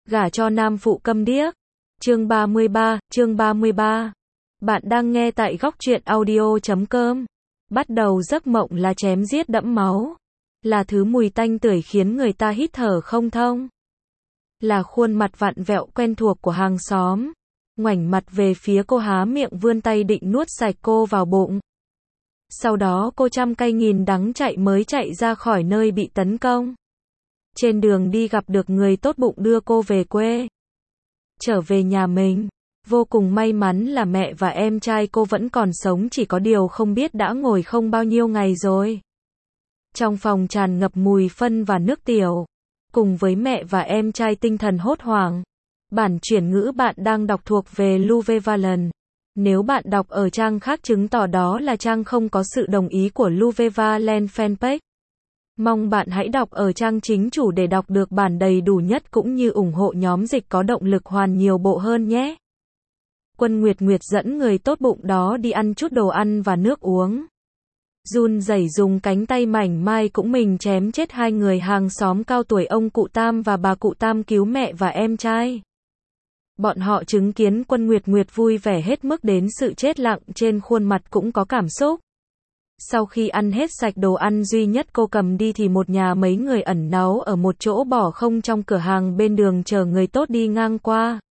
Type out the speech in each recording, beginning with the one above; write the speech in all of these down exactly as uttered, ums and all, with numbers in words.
Gả cho nam phụ câm điếc. Chương ba mươi ba, chương ba mươi ba. Bạn đang nghe tại góc truyện audio chấm com. Bắt đầu giấc mộng là chém giết đẫm máu. Là thứ mùi tanh tưởi khiến người ta hít thở không thông. Là khuôn mặt vặn vẹo quen thuộc của hàng xóm. Ngoảnh mặt về phía cô, há miệng vươn tay định nuốt sạch cô vào bụng. Sau đó cô trăm cay nghìn đắng chạy mới chạy ra khỏi nơi bị tấn công. Trên đường đi gặp được người tốt bụng đưa cô về quê. Trở về nhà mình, vô cùng may mắn là mẹ và em trai cô vẫn còn sống, chỉ có điều không biết đã ngồi không bao nhiêu ngày rồi. Trong phòng tràn ngập mùi phân và nước tiểu, cùng với mẹ và em trai tinh thần hốt hoảng. Bản chuyển ngữ bạn đang đọc thuộc về Luvevaland. Nếu bạn đọc ở trang khác chứng tỏ đó là trang không có sự đồng ý của Luvevaland fanpage. Mong bạn hãy đọc ở trang chính chủ để đọc được bản đầy đủ nhất cũng như ủng hộ nhóm dịch có động lực hoàn nhiều bộ hơn nhé. Quân Nguyệt Nguyệt dẫn người tốt bụng đó đi ăn chút đồ ăn và nước uống. Run rẩy dùng cánh tay mảnh mai cũng mình chém chết hai người hàng xóm cao tuổi, ông cụ Tam và bà cụ Tam cứu mẹ và em trai. Bọn họ chứng kiến Quân Nguyệt Nguyệt vui vẻ hết mức đến sự chết lặng trên khuôn mặt cũng có cảm xúc. Sau khi ăn hết sạch đồ ăn duy nhất cô cầm đi thì một nhà mấy người ẩn náu ở một chỗ bỏ không trong cửa hàng bên đường chờ người tốt đi ngang qua.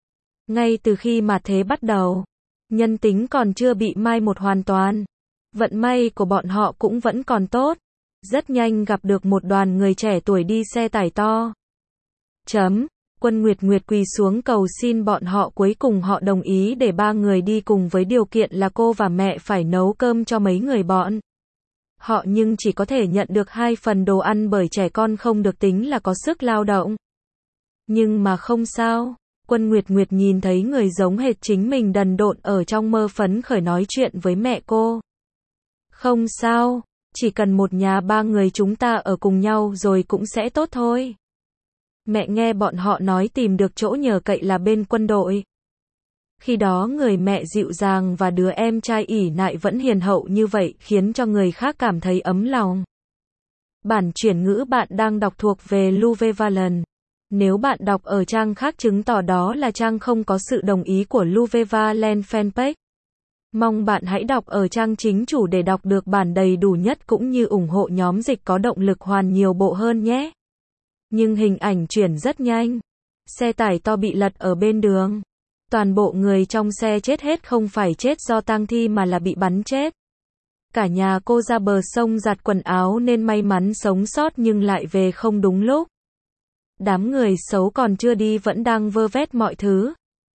Ngay từ khi mà thế bắt đầu, nhân tính còn chưa bị mai một hoàn toàn. Vận may của bọn họ cũng vẫn còn tốt. Rất nhanh gặp được một đoàn người trẻ tuổi đi xe tải to. Chấm. Quân Nguyệt Nguyệt quỳ xuống cầu xin bọn họ, cuối cùng họ đồng ý để ba người đi cùng với điều kiện là cô và mẹ phải nấu cơm cho mấy người bọn họ, nhưng chỉ có thể nhận được hai phần đồ ăn bởi trẻ con không được tính là có sức lao động. Nhưng mà không sao, Quân Nguyệt Nguyệt nhìn thấy người giống hệt chính mình đần độn ở trong mơ phấn khởi nói chuyện với mẹ cô. Không sao, chỉ cần một nhà ba người chúng ta ở cùng nhau rồi cũng sẽ tốt thôi. Mẹ nghe bọn họ nói tìm được chỗ nhờ cậy là bên quân đội. Khi đó người mẹ dịu dàng và đứa em trai ỷ nại vẫn hiền hậu như vậy khiến cho người khác cảm thấy ấm lòng. Bản chuyển ngữ bạn đang đọc thuộc về Luvevaland. Nếu bạn đọc ở trang khác chứng tỏ đó là trang không có sự đồng ý của Luvevaland fanpage. Mong bạn hãy đọc ở trang chính chủ để đọc được bản đầy đủ nhất cũng như ủng hộ nhóm dịch có động lực hoàn nhiều bộ hơn nhé. Nhưng hình ảnh chuyển rất nhanh. Xe tải to bị lật ở bên đường. Toàn bộ người trong xe chết hết, không phải chết do tang thi mà là bị bắn chết. Cả nhà cô ra bờ sông giặt quần áo nên may mắn sống sót nhưng lại về không đúng lúc. Đám người xấu còn chưa đi vẫn đang vơ vét mọi thứ.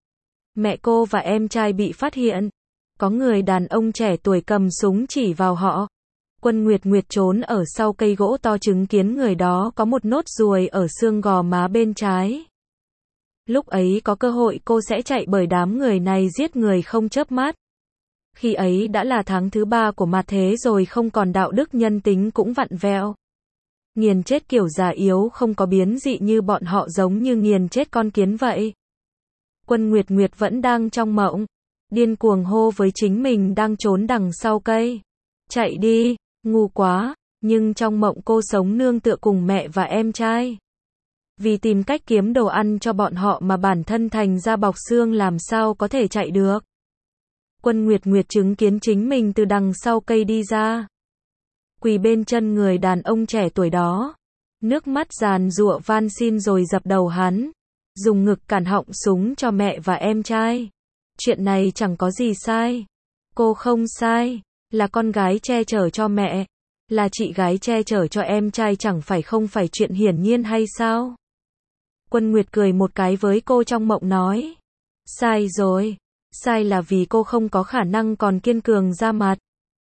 Mẹ cô và em trai bị phát hiện. Có người đàn ông trẻ tuổi cầm súng chỉ vào họ. Quân Nguyệt Nguyệt trốn ở sau cây gỗ to chứng kiến người đó có một nốt ruồi ở xương gò má bên trái. Lúc ấy có cơ hội cô sẽ chạy bởi đám người này giết người không chớp mắt. Khi ấy đã là tháng thứ ba của mặt thế rồi, không còn đạo đức, nhân tính cũng vặn vẹo. Nghiền chết kiểu già yếu không có biến dị như bọn họ, giống như nghiền chết con kiến vậy. Quân Nguyệt Nguyệt vẫn đang trong mộng. Điên cuồng hô với chính mình đang trốn đằng sau cây. Chạy đi, ngu quá, nhưng trong mộng cô sống nương tựa cùng mẹ và em trai. Vì tìm cách kiếm đồ ăn cho bọn họ mà bản thân thành ra bọc xương, làm sao có thể chạy được. Quân Nguyệt Nguyệt chứng kiến chính mình từ đằng sau cây đi ra. Quỳ bên chân người đàn ông trẻ tuổi đó. Nước mắt giàn giụa van xin rồi dập đầu hắn. Dùng ngực cản họng súng cho mẹ và em trai. Chuyện này chẳng có gì sai. Cô không sai. Là con gái che chở cho mẹ. Là chị gái che chở cho em trai, chẳng phải không phải chuyện hiển nhiên hay sao? Quân Nguyệt cười một cái với cô trong mộng nói. Sai rồi. Sai là vì cô không có khả năng còn kiên cường ra mặt.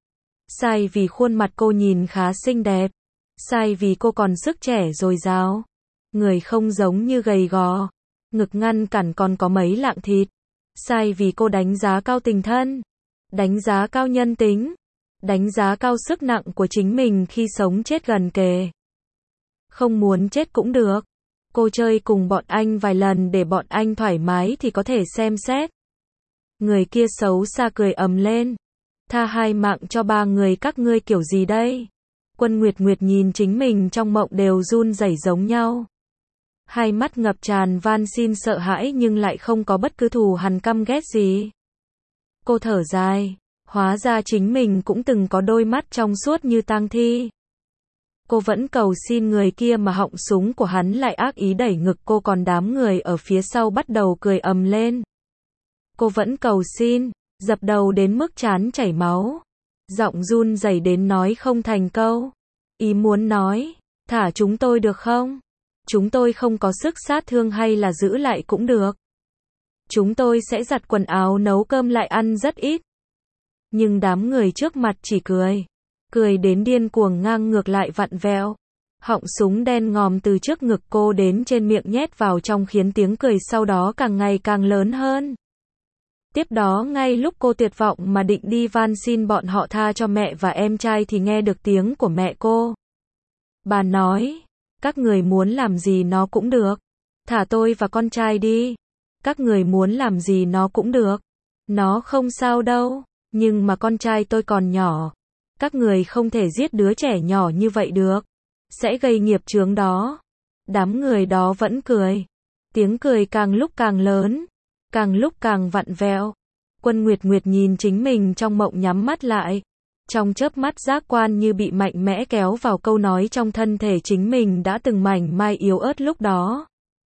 Sai vì khuôn mặt cô nhìn khá xinh đẹp. Sai vì cô còn sức trẻ dồi dào. Người không giống như gầy gò. Ngực ngăn cản còn có mấy lạng thịt. Sai vì cô đánh giá cao tình thân. Đánh giá cao nhân tính. Đánh giá cao sức nặng của chính mình khi sống chết gần kề. Không muốn chết cũng được. Cô chơi cùng bọn anh vài lần để bọn anh thoải mái thì có thể xem xét. Người kia xấu xa cười ầm lên. Tha hai mạng cho ba người các ngươi kiểu gì đây? Quân Nguyệt Nguyệt nhìn chính mình trong mộng đều run rẩy giống nhau. Hai mắt ngập tràn van xin sợ hãi nhưng lại không có bất cứ thù hằn căm ghét gì. Cô thở dài, hóa ra chính mình cũng từng có đôi mắt trong suốt như tang thi. Cô vẫn cầu xin người kia mà họng súng của hắn lại ác ý đẩy ngực cô, còn đám người ở phía sau bắt đầu cười ầm lên. Cô vẫn cầu xin, dập đầu đến mức trán chảy máu. Giọng run rẩy đến nói không thành câu. Ý muốn nói, thả chúng tôi được không? Chúng tôi không có sức sát thương, hay là giữ lại cũng được. Chúng tôi sẽ giặt quần áo, nấu cơm lại ăn rất ít. Nhưng đám người trước mặt chỉ cười. Cười đến điên cuồng, ngang ngược lại vặn vẹo. Họng súng đen ngòm từ trước ngực cô đến trên miệng nhét vào trong, khiến tiếng cười sau đó càng ngày càng lớn hơn. Tiếp đó ngay lúc cô tuyệt vọng mà định đi van xin bọn họ tha cho mẹ và em trai thì nghe được tiếng của mẹ cô. Bà nói, các người muốn làm gì nó cũng được. Thả tôi và con trai đi. Các người muốn làm gì nó cũng được. Nó không sao đâu. Nhưng mà con trai tôi còn nhỏ. Các người không thể giết đứa trẻ nhỏ như vậy được. Sẽ gây nghiệp chướng đó. Đám người đó vẫn cười. Tiếng cười càng lúc càng lớn. Càng lúc càng vặn vẹo. Quân Nguyệt Nguyệt nhìn chính mình trong mộng, nhắm mắt lại. Trong chớp mắt giác quan như bị mạnh mẽ kéo vào, câu nói trong thân thể chính mình đã từng mảnh mai yếu ớt lúc đó.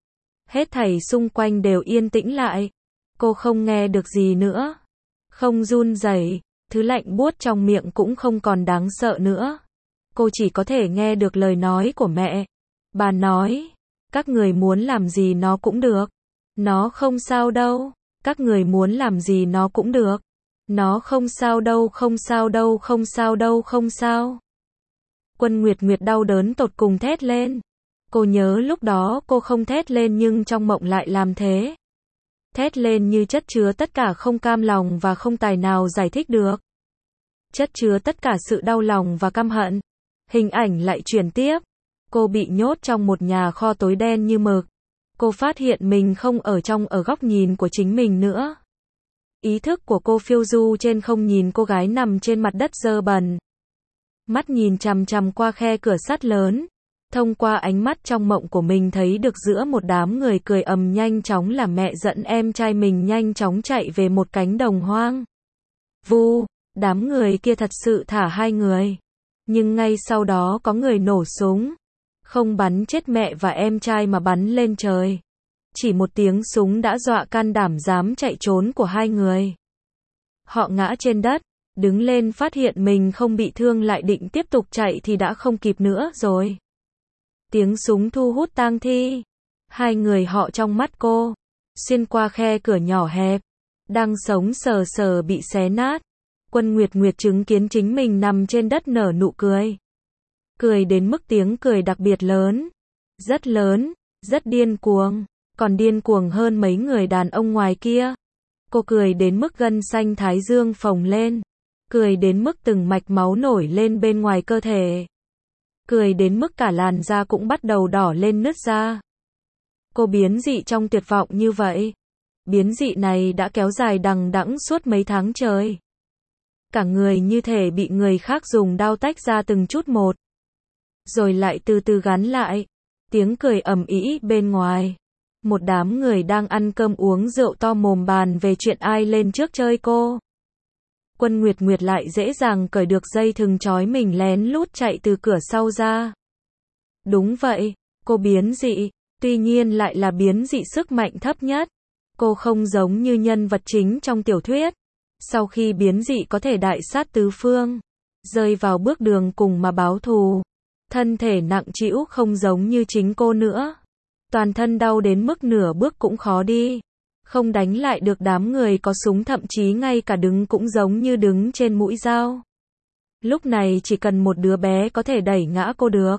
Hết thảy xung quanh đều yên tĩnh lại. Cô không nghe được gì nữa. Không run rẩy, thứ lạnh buốt trong miệng cũng không còn đáng sợ nữa. Cô chỉ có thể nghe được lời nói của mẹ. Bà nói, các người muốn làm gì nó cũng được. Nó không sao đâu. Các người muốn làm gì nó cũng được. Nó không sao đâu, không sao đâu, không sao đâu, không sao. Quân Nguyệt Nguyệt đau đớn tột cùng thét lên. Cô nhớ lúc đó cô không thét lên nhưng trong mộng lại làm thế. Thét lên như chất chứa tất cả không cam lòng và không tài nào giải thích được. Chất chứa tất cả sự đau lòng và căm hận. Hình ảnh lại chuyển tiếp. Cô bị nhốt trong một nhà kho tối đen như mực. Cô phát hiện mình không ở trong ở góc nhìn của chính mình nữa. Ý thức của cô phiêu du trên không, nhìn cô gái nằm trên mặt đất dơ bẩn. Mắt nhìn chằm chằm qua khe cửa sắt lớn. Thông qua ánh mắt trong mộng của mình thấy được giữa một đám người cười ầm nhanh chóng là mẹ dẫn em trai mình nhanh chóng chạy về một cánh đồng hoang. Vu, đám người kia thật sự thả hai người. Nhưng ngay sau đó có người nổ súng. Không bắn chết mẹ và em trai mà bắn lên trời. Chỉ một tiếng súng đã dọa can đảm dám chạy trốn của hai người. Họ ngã trên đất, đứng lên phát hiện mình không bị thương, lại định tiếp tục chạy thì đã không kịp nữa rồi. Tiếng súng thu hút tang thi. Hai người họ trong mắt cô, xuyên qua khe cửa nhỏ hẹp, đang sống sờ sờ bị xé nát. Quân Nguyệt Nguyệt chứng kiến chính mình nằm trên đất nở nụ cười. Cười đến mức tiếng cười đặc biệt lớn. Rất lớn, rất điên cuồng. Còn điên cuồng hơn mấy người đàn ông ngoài kia. Cô cười đến mức gân xanh thái dương phồng lên. Cười đến mức từng mạch máu nổi lên bên ngoài cơ thể. Cười đến mức cả làn da cũng bắt đầu đỏ lên nứt ra. Cô biến dị trong tuyệt vọng như vậy. Biến dị này đã kéo dài đằng đẵng suốt mấy tháng trời. Cả người như thể bị người khác dùng dao tách ra từng chút một. Rồi lại từ từ gắn lại. Tiếng cười ầm ĩ bên ngoài. Một đám người đang ăn cơm uống rượu to mồm bàn về chuyện ai lên trước chơi cô. Quân Nguyệt Nguyệt lại dễ dàng cởi được dây thừng trói mình, lén lút chạy từ cửa sau ra. Đúng vậy, cô biến dị, tuy nhiên lại là biến dị sức mạnh thấp nhất. Cô không giống như nhân vật chính trong tiểu thuyết. Sau khi biến dị có thể đại sát tứ phương, rơi vào bước đường cùng mà báo thù. Thân thể nặng trĩu không giống như chính cô nữa. Toàn thân đau đến mức nửa bước cũng khó đi. Không đánh lại được đám người có súng, thậm chí ngay cả đứng cũng giống như đứng trên mũi dao. Lúc này chỉ cần một đứa bé có thể đẩy ngã cô được.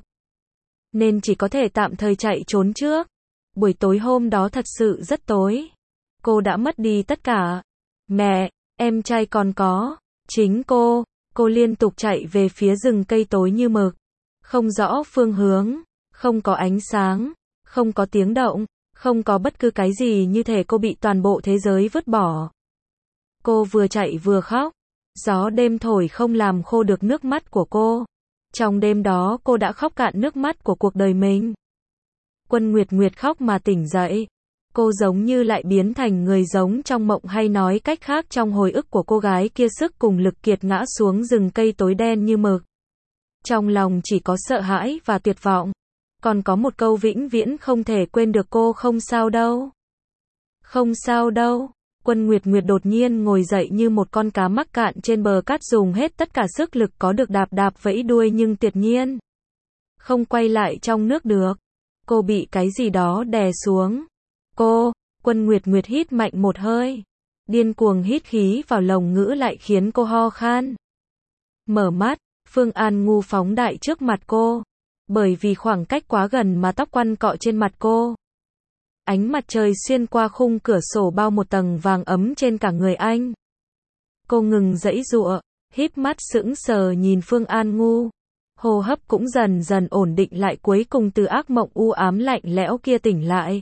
Nên chỉ có thể tạm thời chạy trốn trước. Buổi tối hôm đó thật sự rất tối. Cô đã mất đi tất cả. Mẹ, em trai còn có chính cô. Cô liên tục chạy về phía rừng cây tối như mực. Không rõ phương hướng, không có ánh sáng, không có tiếng động, không có bất cứ cái gì, như thể cô bị toàn bộ thế giới vứt bỏ. Cô vừa chạy vừa khóc. Gió đêm thổi không làm khô được nước mắt của cô. Trong đêm đó cô đã khóc cạn nước mắt của cuộc đời mình. Quân Nguyệt Nguyệt khóc mà tỉnh dậy. Cô giống như lại biến thành người giống trong mộng, hay nói cách khác trong hồi ức của cô gái kia sức cùng lực kiệt ngã xuống rừng cây tối đen như mực. Trong lòng chỉ có sợ hãi và tuyệt vọng. Còn có một câu vĩnh viễn không thể quên được: cô không sao đâu. Không sao đâu. Quân Nguyệt Nguyệt đột nhiên ngồi dậy như một con cá mắc cạn trên bờ cát, dùng hết tất cả sức lực có được đạp đạp vẫy đuôi nhưng tuyệt nhiên không quay lại trong nước được. Cô bị cái gì đó đè xuống. Cô, Quân Nguyệt Nguyệt hít mạnh một hơi. Điên cuồng hít khí vào lồng ngữ lại khiến cô ho khan. Mở mắt, Phương An Ngu phóng đại trước mặt cô. Bởi vì khoảng cách quá gần mà tóc quăn cọ trên mặt cô. Ánh mặt trời xuyên qua khung cửa sổ bao một tầng vàng ấm trên cả người anh. Cô ngừng giãy giụa, híp mắt sững sờ nhìn Phương An Ngu. Hô hấp cũng dần dần ổn định lại, cuối cùng từ ác mộng u ám lạnh lẽo kia tỉnh lại.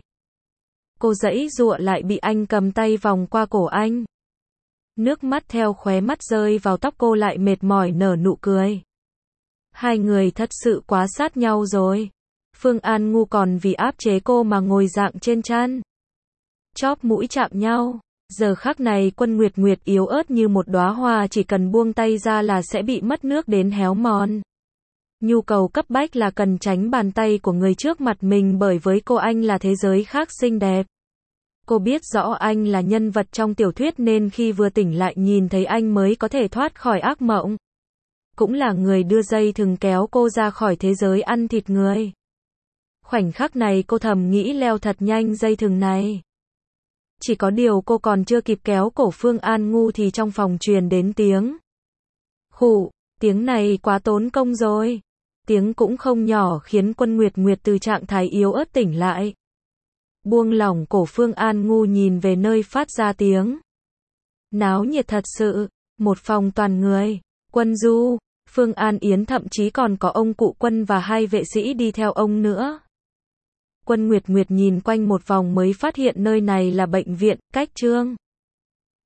Cô giãy giụa lại bị anh cầm tay vòng qua cổ anh. Nước mắt theo khóe mắt rơi vào tóc cô, lại mệt mỏi nở nụ cười. Hai người thật sự quá sát nhau rồi. Phương An Ngu còn vì áp chế cô mà ngồi dạng trên chăn. Chóp mũi chạm nhau. Giờ khắc này Quân Nguyệt Nguyệt yếu ớt như một đóa hoa, chỉ cần buông tay ra là sẽ bị mất nước đến héo mòn. Nhu cầu cấp bách là cần tránh bàn tay của người trước mặt mình, bởi với cô anh là thế giới khác xinh đẹp. Cô biết rõ anh là nhân vật trong tiểu thuyết nên khi vừa tỉnh lại nhìn thấy anh mới có thể thoát khỏi ác mộng. Cũng là người đưa dây thừng kéo cô ra khỏi thế giới ăn thịt người. Khoảnh khắc này cô thầm nghĩ leo thật nhanh dây thừng này. Chỉ có điều cô còn chưa kịp kéo cổ Phương An Ngu thì trong phòng truyền đến tiếng khụ. Tiếng này quá tốn công rồi. Tiếng cũng không nhỏ khiến Quân Nguyệt Nguyệt từ trạng thái yếu ớt tỉnh lại. Buông lỏng cổ Phương An Ngu nhìn về nơi phát ra tiếng. Náo nhiệt thật sự. Một phòng toàn người. Quân Du, Phương An Yến, thậm chí còn có ông cụ Quân và hai vệ sĩ đi theo ông nữa. Quân Nguyệt Nguyệt nhìn quanh một vòng mới phát hiện nơi này là bệnh viện, cách Trương